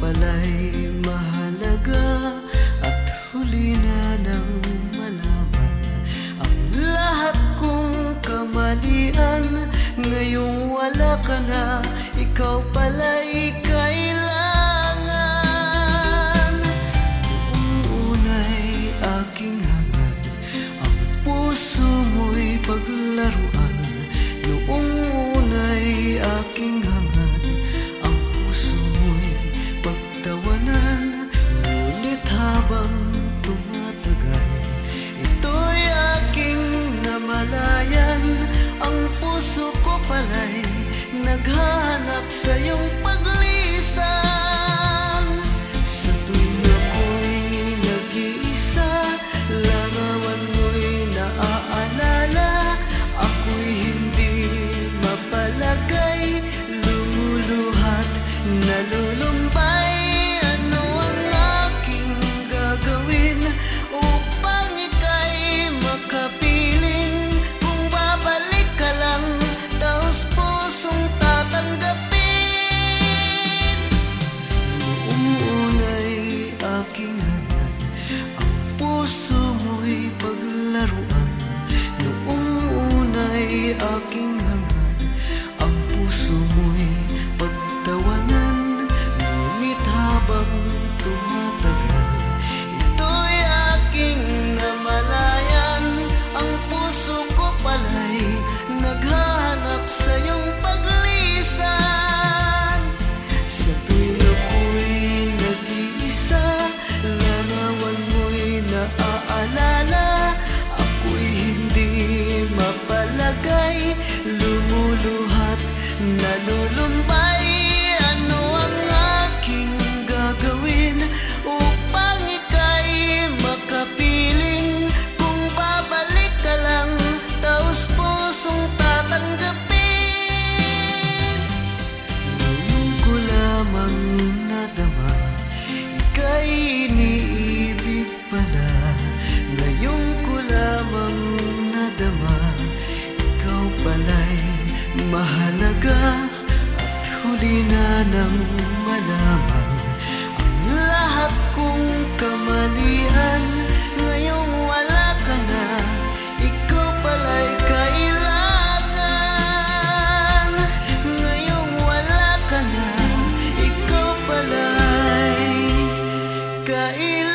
pala'y mahalaga at huli na nang malaman ang lahat kong kamalian. Ngayong wala ka na, ikaw pala'y kailangan. Noong una'y aking hangad, ang puso mo'y paglaruan. Noong una'y aking hangad, ang puso mo'y pagtawanan. Ngunit habang tumatagal, ito'y aking namalayan. Ang puso ko pala'y naghahanap sa iyong paglisan. Sa tuwing ako'y nag-iisa, larawan mo'y naaalala. Ako'y hindi mapalagay, lumuluhat, nalulumbay. Ano ang aking gagawin upang ika'y makapiling? Kung babalik ka lang, taos pusong tatanggapin. Noong una'y aking hanad, ang puso mo'y paglaruan. Noong una'y aking hangad, ang puso mo'y pagtawanan. Ngunit habang tumatagal, ito'y aking namalayan. Ang puso ko pala'y naghahanap sa iyong paglisan. Sa tuwing ako'y nag-iisa, larawan mo'y naaalala. Ako'y hindi mapalagay, lumuluhat, nalulumbay. Ano ang aking gagawin upang ika'y makapiling? Kung babalik ka lang, taos pusong tatanggapin. Ngayon ko lamang nadama, ika'y iniibig pala. Ngayon ko lamang nadama, ikaw pala'y mahalaga. At huli na nang malaman ang lahat kong kamalian. Ngayong wala ka na, ikaw pala'y kailangan. Ngayong wala ka na, ikaw pala'y kailangan.